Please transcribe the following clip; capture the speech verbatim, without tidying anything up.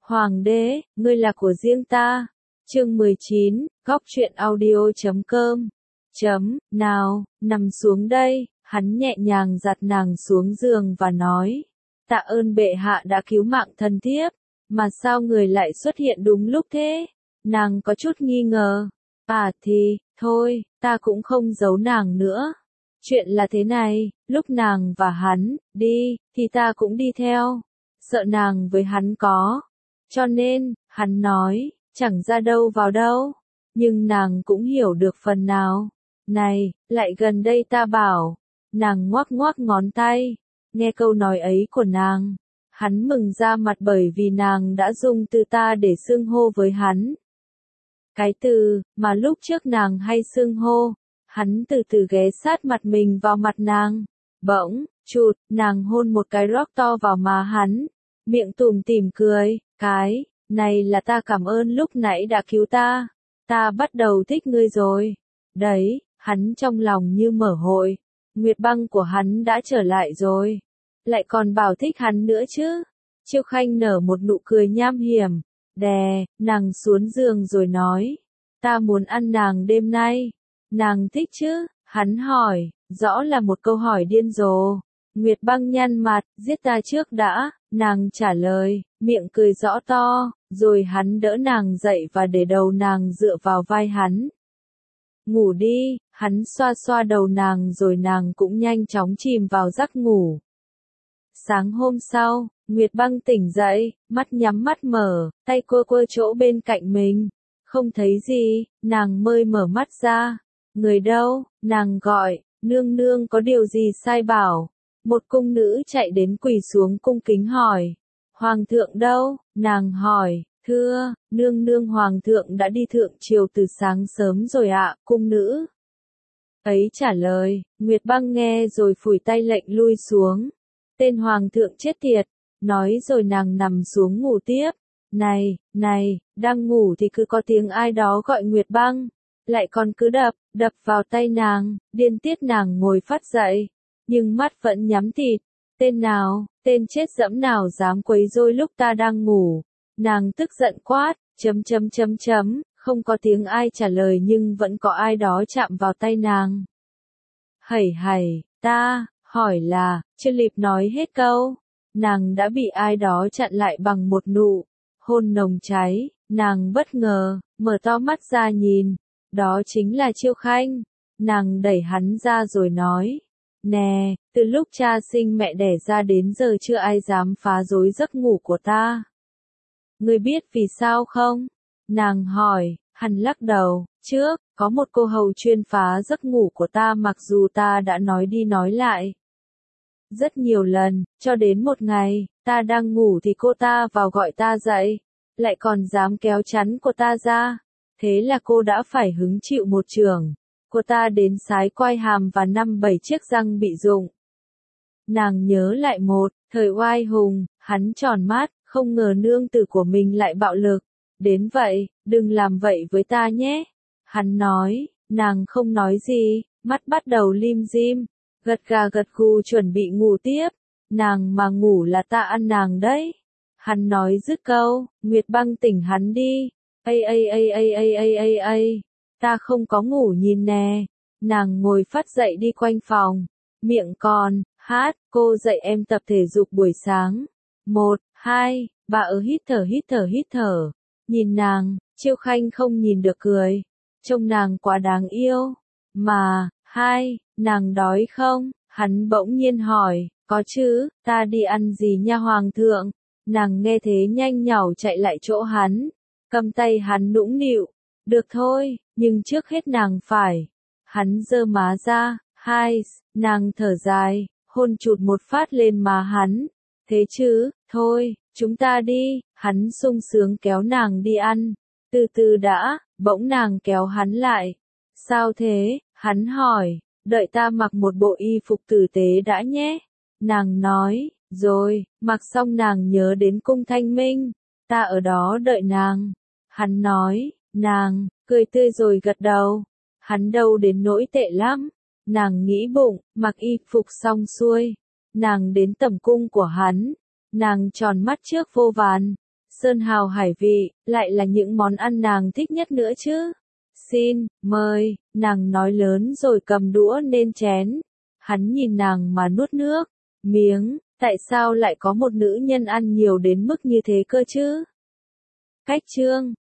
Hoàng đế, ngươi là của riêng ta. Chương mười chín, góc truyện audio chấm com. Chấm, nào, nằm xuống đây, hắn nhẹ nhàng giặt nàng xuống giường và nói. Tạ ơn bệ hạ đã cứu mạng thân thiếp, mà sao người lại xuất hiện đúng lúc thế? Nàng có chút nghi ngờ. À thì, thôi, ta cũng không giấu nàng nữa. Chuyện là thế này, lúc nàng và hắn đi, thì ta cũng đi theo. Sợ nàng với hắn có. Cho nên, hắn nói, chẳng ra đâu vào đâu. Nhưng nàng cũng hiểu được phần nào. Này, lại gần đây ta bảo. Nàng ngoác ngoác ngón tay. Nghe câu nói ấy của nàng. Hắn mừng ra mặt bởi vì nàng đã dùng từ ta để xưng hô với hắn. Cái từ, mà lúc trước nàng hay xưng hô. Hắn từ từ ghé sát mặt mình vào mặt nàng. Bỗng, chụt, nàng hôn một cái rót to vào má hắn. Miệng tủm tỉm cười, cái, này là ta cảm ơn lúc nãy đã cứu ta. Ta bắt đầu thích ngươi rồi. Đấy, hắn trong lòng như mở hội. Nguyệt băng của hắn đã trở lại rồi. Lại còn bảo thích hắn nữa chứ. Chiêu Khanh nở một nụ cười nham hiểm. Đè, nàng xuống giường rồi nói. Ta muốn ăn nàng đêm nay. Nàng thích chứ? Hắn hỏi, rõ là một câu hỏi điên rồ. Nguyệt băng nhăn mặt, giết ta trước đã, nàng trả lời, miệng cười rõ to, rồi hắn đỡ nàng dậy và để đầu nàng dựa vào vai hắn. Ngủ đi, hắn xoa xoa đầu nàng rồi nàng cũng nhanh chóng chìm vào giấc ngủ. Sáng hôm sau, Nguyệt băng tỉnh dậy, mắt nhắm mắt mở, tay quơ quơ chỗ bên cạnh mình. Không thấy gì, nàng mới mở mắt ra. Người đâu? Nàng gọi, nương nương có điều gì sai bảo? Một cung nữ chạy đến quỳ xuống cung kính hỏi. Hoàng thượng đâu? Nàng hỏi, thưa, nương nương hoàng thượng đã đi thượng triều từ sáng sớm rồi ạ, cung nữ. Ấy trả lời, Nguyệt băng nghe rồi phủi tay lệnh lui xuống. Tên hoàng thượng chết tiệt, nói rồi nàng nằm xuống ngủ tiếp. Này, này, đang ngủ thì cứ có tiếng ai đó gọi Nguyệt băng. Lại còn cứ đập, đập vào tay nàng, điên tiết nàng ngồi phát dậy. Nhưng mắt vẫn nhắm thịt. Tên nào, tên chết dẫm nào dám quấy rối lúc ta đang ngủ. Nàng tức giận quát, chấm chấm chấm chấm, không có tiếng ai trả lời nhưng vẫn có ai đó chạm vào tay nàng. Hẩy hẩy, ta, hỏi là, chưa kịp nói hết câu. Nàng đã bị ai đó chặn lại bằng một nụ hôn nồng cháy, nàng bất ngờ, mở to mắt ra nhìn. Đó chính là Chiêu Khanh. Nàng đẩy hắn ra rồi nói. Nè, từ lúc cha sinh mẹ đẻ ra đến giờ chưa ai dám phá rối giấc ngủ của ta. Ngươi biết vì sao không? Nàng hỏi, hắn lắc đầu. Trước, có một cô hầu chuyên phá giấc ngủ của ta mặc dù ta đã nói đi nói lại. Rất nhiều lần, cho đến một ngày, ta đang ngủ thì cô ta vào gọi ta dậy. Lại còn dám kéo chắn của ta ra. Thế là cô đã phải hứng chịu một chưởng của ta đến sái quai hàm và năm bảy chiếc răng bị rụng. Nàng nhớ lại một thời oai hùng, hắn tròn mắt, không ngờ nương tử của mình lại bạo lực. Đến vậy, đừng làm vậy với ta nhé. Hắn nói, nàng không nói gì, mắt bắt đầu lim dim, gật gà gật gù chuẩn bị ngủ tiếp. Nàng mà ngủ là ta ăn nàng đấy. Hắn nói dứt câu, Nguyệt băng tỉnh hắn đi. Ây ây ây ây ây ây ây ây, ta không có ngủ nhìn nè. Nàng ngồi phát dậy đi quanh phòng, miệng còn hát, cô dạy em tập thể dục buổi sáng. Một, hai, bà ở hít thở hít thở hít thở. Nhìn nàng, Chiêu Khanh không nhìn được cười. Trông nàng quá đáng yêu. Mà, hai, nàng đói không? Hắn bỗng nhiên hỏi, có chứ, ta đi ăn gì nha hoàng thượng? Nàng nghe thế nhanh nhảu chạy lại chỗ hắn. Cầm tay hắn nũng nịu. Được thôi, nhưng trước hết nàng phải. Hắn giơ má ra, hai, nàng thở dài, hôn chụt một phát lên má hắn. Thế chứ, thôi, chúng ta đi, hắn sung sướng kéo nàng đi ăn. Từ từ đã, bỗng nàng kéo hắn lại. Sao thế, hắn hỏi, đợi ta mặc một bộ y phục tử tế đã nhé. Nàng nói, rồi, mặc xong nàng nhớ đến cung Thanh Minh. Ta ở đó đợi nàng. Hắn nói, nàng, cười tươi rồi gật đầu. Hắn đâu đến nỗi tệ lắm. Nàng nghĩ bụng, mặc y phục xong xuôi. Nàng đến tầm cung của hắn. Nàng tròn mắt trước vô vàn. sơn hào hải vị, lại là những món ăn nàng thích nhất nữa chứ. Xin, mời, nàng nói lớn rồi cầm đũa lên chén. Hắn nhìn nàng mà nuốt nước, miếng, tại sao lại có một nữ nhân ăn nhiều đến mức như thế cơ chứ? Cách chương